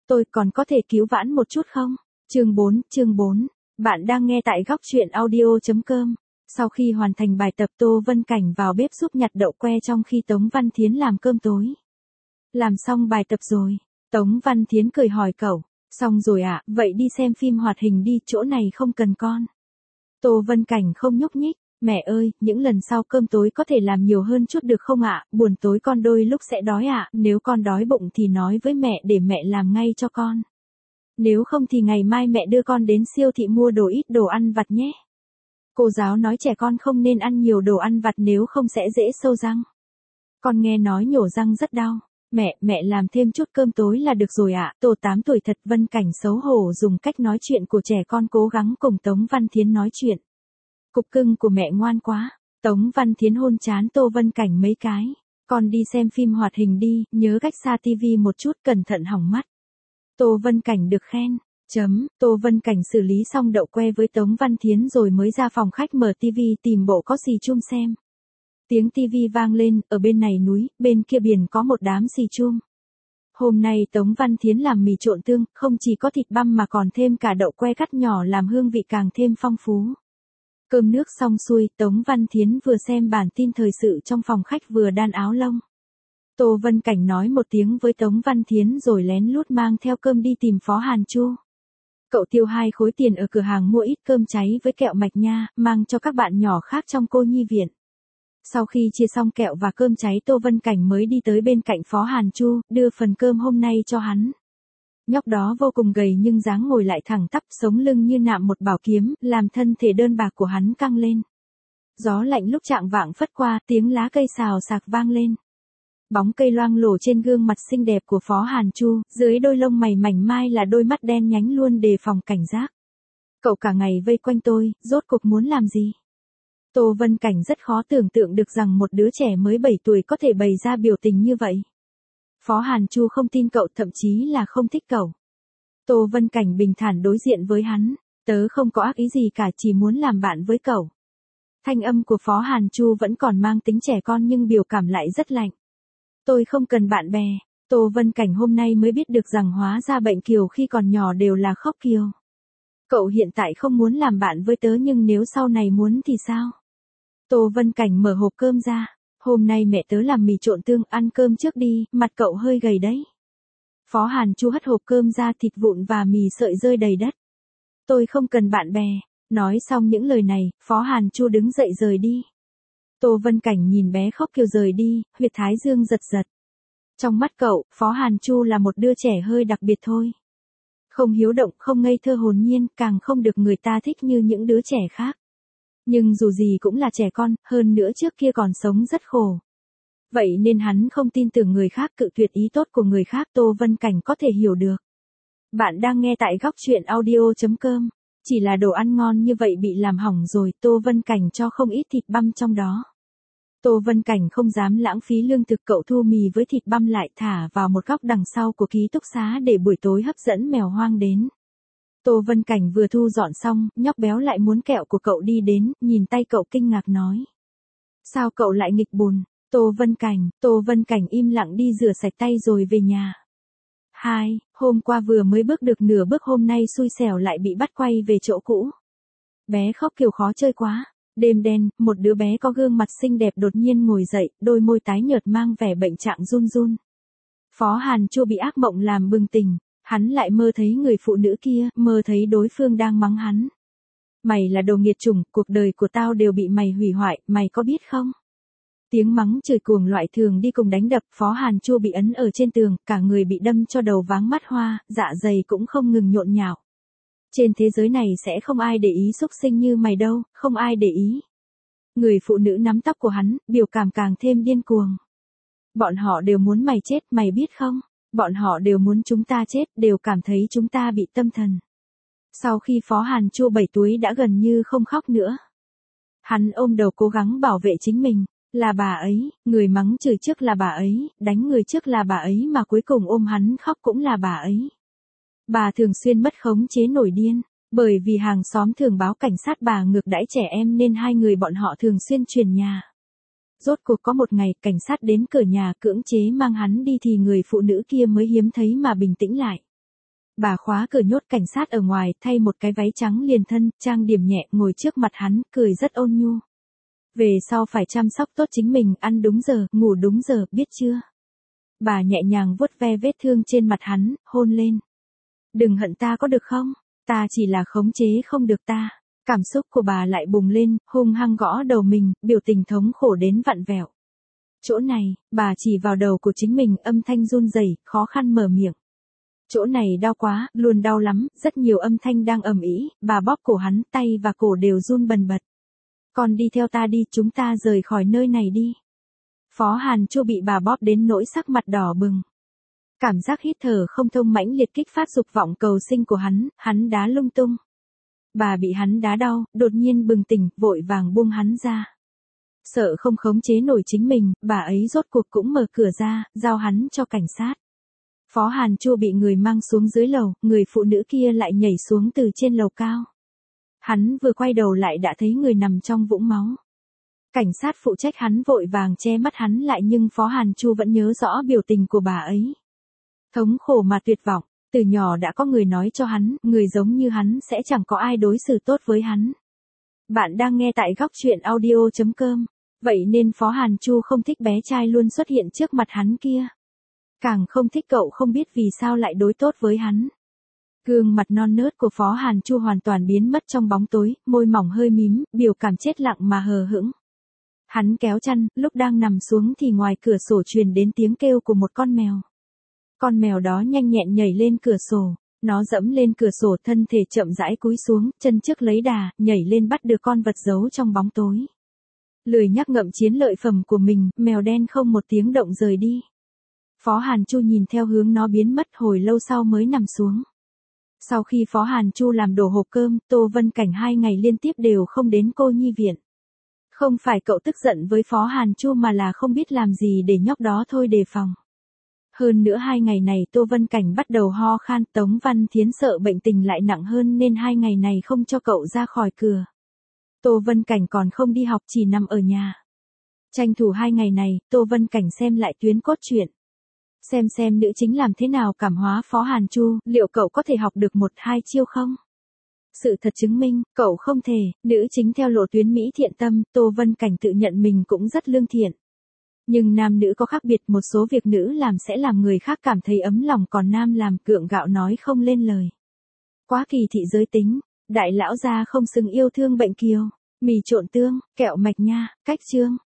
Tôi còn có thể cứu vãn một chút không? Chương 4. Bạn đang nghe tại góc truyện audio.com. Sau khi hoàn thành bài tập, Tô Vân Cảnh vào bếp giúp nhặt đậu que trong khi Tống Văn Thiến làm cơm tối. Làm xong bài tập rồi, Tống Văn Thiến cười hỏi cậu, xong rồi ạ, vậy đi xem phim hoạt hình đi, chỗ này không cần con. Tô Vân Cảnh không nhúc nhích, mẹ ơi, những lần sau cơm tối có thể làm nhiều hơn chút được không ạ, buồn tối con đôi lúc sẽ đói ạ, nếu con đói bụng thì nói với mẹ để mẹ làm ngay cho con. Nếu không thì ngày mai mẹ đưa con đến siêu thị mua ít đồ ăn vặt nhé. Cô giáo nói trẻ con không nên ăn nhiều đồ ăn vặt nếu không sẽ dễ sâu răng. Con nghe nói nhổ răng rất đau. Mẹ làm thêm chút cơm tối là được rồi ạ. Tô 8 tuổi thật. Vân Cảnh xấu hổ dùng cách nói chuyện của trẻ con cố gắng cùng Tống Văn Thiến nói chuyện. Cục cưng của mẹ ngoan quá. Tống Văn Thiến hôn trán Tô Vân Cảnh mấy cái. Con đi xem phim hoạt hình đi, nhớ cách xa tivi một chút, cẩn thận hỏng mắt. Tô Vân Cảnh được khen. Tô Vân Cảnh xử lý xong đậu que với Tống Văn Thiến rồi mới ra phòng khách mở tivi tìm bộ có xì chum xem. Tiếng tivi vang lên, ở bên này núi, bên kia biển có một đám xì chum. Hôm nay Tống Văn Thiến làm mì trộn tương, không chỉ có thịt băm mà còn thêm cả đậu que cắt nhỏ làm hương vị càng thêm phong phú. Cơm nước xong xuôi, Tống Văn Thiến vừa xem bản tin thời sự trong phòng khách vừa đan áo lông. Tô Vân Cảnh nói một tiếng với Tống Văn Thiến rồi lén lút mang theo cơm đi tìm Phó Hàn Chu. Cậu tiêu 2 khối tiền ở cửa hàng mua ít cơm cháy với kẹo mạch nha, mang cho các bạn nhỏ khác trong cô nhi viện. Sau khi chia xong kẹo và cơm cháy, Tô Vân Cảnh mới đi tới bên cạnh Phó Hàn Chu, đưa phần cơm hôm nay cho hắn. Nhóc đó vô cùng gầy nhưng dáng ngồi lại thẳng tắp, sống lưng như nạm một bảo kiếm, làm thân thể đơn bạc của hắn căng lên. Gió lạnh lúc chạng vạng phất qua, tiếng lá cây xào xạc vang lên. Bóng cây loang lổ trên gương mặt xinh đẹp của Phó Hàn Chu, dưới đôi lông mày mảnh mai là đôi mắt đen nhánh luôn đề phòng cảnh giác. Cậu cả ngày vây quanh tôi, rốt cuộc muốn làm gì? Tô Vân Cảnh rất khó tưởng tượng được rằng một đứa trẻ mới 7 tuổi có thể bày ra biểu tình như vậy. Phó Hàn Chu không tin cậu, thậm chí là không thích cậu. Tô Vân Cảnh bình thản đối diện với hắn, tớ không có ác ý gì cả, chỉ muốn làm bạn với cậu. Thanh âm của Phó Hàn Chu vẫn còn mang tính trẻ con nhưng biểu cảm lại rất lạnh. Tôi không cần bạn bè. Tô Vân Cảnh hôm nay mới biết được rằng hóa ra bệnh kiều khi còn nhỏ đều là khóc kiều. Cậu hiện tại không muốn làm bạn với tớ nhưng nếu sau này muốn thì sao? Tô Vân Cảnh mở hộp cơm ra. Hôm nay mẹ tớ làm mì trộn tương, ăn cơm trước đi, mặt cậu hơi gầy đấy. Phó Hàn Chu hất hộp cơm ra, thịt vụn và mì sợi rơi đầy đất. Tôi không cần bạn bè. Nói xong những lời này, Phó Hàn Chu đứng dậy rời đi. Tô Vân Cảnh nhìn bé khóc kiều rời đi, huyệt thái dương giật giật. Trong mắt cậu, Phó Hàn Chu là một đứa trẻ hơi đặc biệt thôi. Không hiếu động, không ngây thơ hồn nhiên, càng không được người ta thích như những đứa trẻ khác. Nhưng dù gì cũng là trẻ con, hơn nữa trước kia còn sống rất khổ. Vậy nên hắn không tin tưởng người khác, cự tuyệt ý tốt của người khác. Tô Vân Cảnh có thể hiểu được. Bạn đang nghe tại góc truyện audio.com. Chỉ là đồ ăn ngon như vậy bị làm hỏng rồi, Tô Vân Cảnh cho không ít thịt băm trong đó. Tô Vân Cảnh không dám lãng phí lương thực, cậu thu mì với thịt băm lại thả vào một góc đằng sau của ký túc xá để buổi tối hấp dẫn mèo hoang đến. Tô Vân Cảnh vừa thu dọn xong, nhóc béo lại muốn kẹo của cậu đi đến, nhìn tay cậu kinh ngạc nói. Sao cậu lại nghịch bùn? Tô Vân Cảnh im lặng đi rửa sạch tay rồi về nhà. Hôm qua vừa mới bước được nửa bước, hôm nay xui xẻo lại bị bắt quay về chỗ cũ. Bé khóc kiểu khó chơi quá. Đêm đen, một đứa bé có gương mặt xinh đẹp đột nhiên ngồi dậy, đôi môi tái nhợt mang vẻ bệnh trạng run run. Phó Hàn Chu bị ác mộng làm bừng tỉnh, hắn lại mơ thấy người phụ nữ kia, mơ thấy đối phương đang mắng hắn. Mày là đồ nghiệt chủng, cuộc đời của tao đều bị mày hủy hoại, mày có biết không? Tiếng mắng chửi cuồng loại thường đi cùng đánh đập, Phó Hàn Chu bị ấn ở trên tường, cả người bị đâm cho đầu váng mắt hoa, dạ dày cũng không ngừng nhộn nhạo. Trên thế giới này sẽ không ai để ý xúc sinh như mày đâu, không ai để ý. Người phụ nữ nắm tóc của hắn, biểu cảm càng thêm điên cuồng. Bọn họ đều muốn mày chết, mày biết không? Bọn họ đều muốn chúng ta chết, đều cảm thấy chúng ta bị tâm thần. Sau khi Phó Hàn Chu 7 tuổi đã gần như không khóc nữa. Hắn ôm đầu cố gắng bảo vệ chính mình. Là bà ấy, người mắng chửi trước là bà ấy, đánh người trước là bà ấy mà cuối cùng ôm hắn khóc cũng là bà ấy. Bà thường xuyên mất khống chế nổi điên, bởi vì hàng xóm thường báo cảnh sát bà ngược đãi trẻ em nên hai người bọn họ thường xuyên chuyển nhà. Rốt cuộc có một ngày, cảnh sát đến cửa nhà cưỡng chế mang hắn đi thì người phụ nữ kia mới hiếm thấy mà bình tĩnh lại. Bà khóa cửa nhốt cảnh sát ở ngoài, thay một cái váy trắng liền thân, trang điểm nhẹ, ngồi trước mặt hắn, cười rất ôn nhu. Về sau phải chăm sóc tốt chính mình, ăn đúng giờ, ngủ đúng giờ, biết chưa? Bà nhẹ nhàng vuốt ve vết thương trên mặt hắn, hôn lên. Đừng hận ta có được không? Ta chỉ là khống chế không được ta. Cảm xúc của bà lại bùng lên, hung hăng gõ đầu mình, biểu tình thống khổ đến vặn vẹo. Chỗ này, bà chỉ vào đầu của chính mình, âm thanh run rẩy, khó khăn mở miệng. Chỗ này đau quá, luôn đau lắm, rất nhiều âm thanh đang ầm ĩ, bà bóp cổ hắn, tay và cổ đều run bần bật. Con đi theo ta đi, chúng ta rời khỏi nơi này đi. Phó Hàn Chu bị bà bóp đến nỗi sắc mặt đỏ bừng. Cảm giác hít thở không thông mãnh liệt kích phát dục vọng cầu sinh của hắn đá lung tung. Bà bị hắn đá đau, đột nhiên bừng tỉnh, vội vàng buông hắn ra. Sợ không khống chế nổi chính mình, bà ấy rốt cuộc cũng mở cửa ra, giao hắn cho cảnh sát. Phó Hàn Chu bị người mang xuống dưới lầu, người phụ nữ kia lại nhảy xuống từ trên lầu cao. Hắn vừa quay đầu lại đã thấy người nằm trong vũng máu. Cảnh sát phụ trách hắn vội vàng che mắt hắn lại nhưng Phó Hàn Chu vẫn nhớ rõ biểu tình của bà ấy. Thống khổ mà tuyệt vọng, từ nhỏ đã có người nói cho hắn, người giống như hắn sẽ chẳng có ai đối xử tốt với hắn. Bạn đang nghe tại góc truyện audio.com, vậy nên Phó Hàn Chu không thích bé trai luôn xuất hiện trước mặt hắn kia. Càng không thích cậu không biết vì sao lại đối tốt với hắn. Gương mặt non nớt của Phó Hàn Chu hoàn toàn biến mất trong bóng tối, môi mỏng hơi mím, biểu cảm chết lặng mà hờ hững. Hắn kéo chăn, lúc đang nằm xuống thì ngoài cửa sổ truyền đến tiếng kêu của một con mèo. Con mèo đó nhanh nhẹn nhảy lên cửa sổ, nó dẫm lên cửa sổ thân thể chậm rãi cúi xuống, chân trước lấy đà, nhảy lên bắt được con vật giấu trong bóng tối. Lười nhắc ngậm chiến lợi phẩm của mình, mèo đen không một tiếng động rời đi. Phó Hàn Chu nhìn theo hướng nó biến mất hồi lâu sau mới nằm xuống. Sau khi Phó Hàn Chu làm đổ hộp cơm, Tô Vân Cảnh 2 ngày liên tiếp đều không đến cô nhi viện. Không phải cậu tức giận với Phó Hàn Chu mà là không biết làm gì để nhóc đó thôi đề phòng. Hơn nữa 2 ngày này Tô Vân Cảnh bắt đầu ho khan, Tống Văn Thiến sợ bệnh tình lại nặng hơn nên 2 ngày này không cho cậu ra khỏi cửa. Tô Vân Cảnh còn không đi học chỉ nằm ở nhà. Tranh thủ 2 ngày này, Tô Vân Cảnh xem lại tuyến cốt truyện. Xem nữ chính làm thế nào cảm hóa Phó Hàn Chu, liệu cậu có thể học được 1-2 chiêu không? Sự thật chứng minh, cậu không thể, nữ chính theo lộ tuyến Mỹ thiện tâm, Tô Vân Cảnh tự nhận mình cũng rất lương thiện. Nhưng nam nữ có khác biệt, một số việc nữ làm sẽ làm người khác cảm thấy ấm lòng còn nam làm gượng gạo nói không lên lời. Quá kỳ thị giới tính, đại lão gia không xứng yêu thương bệnh kiều, mì trộn tương, kẹo mạch nha, cách chương.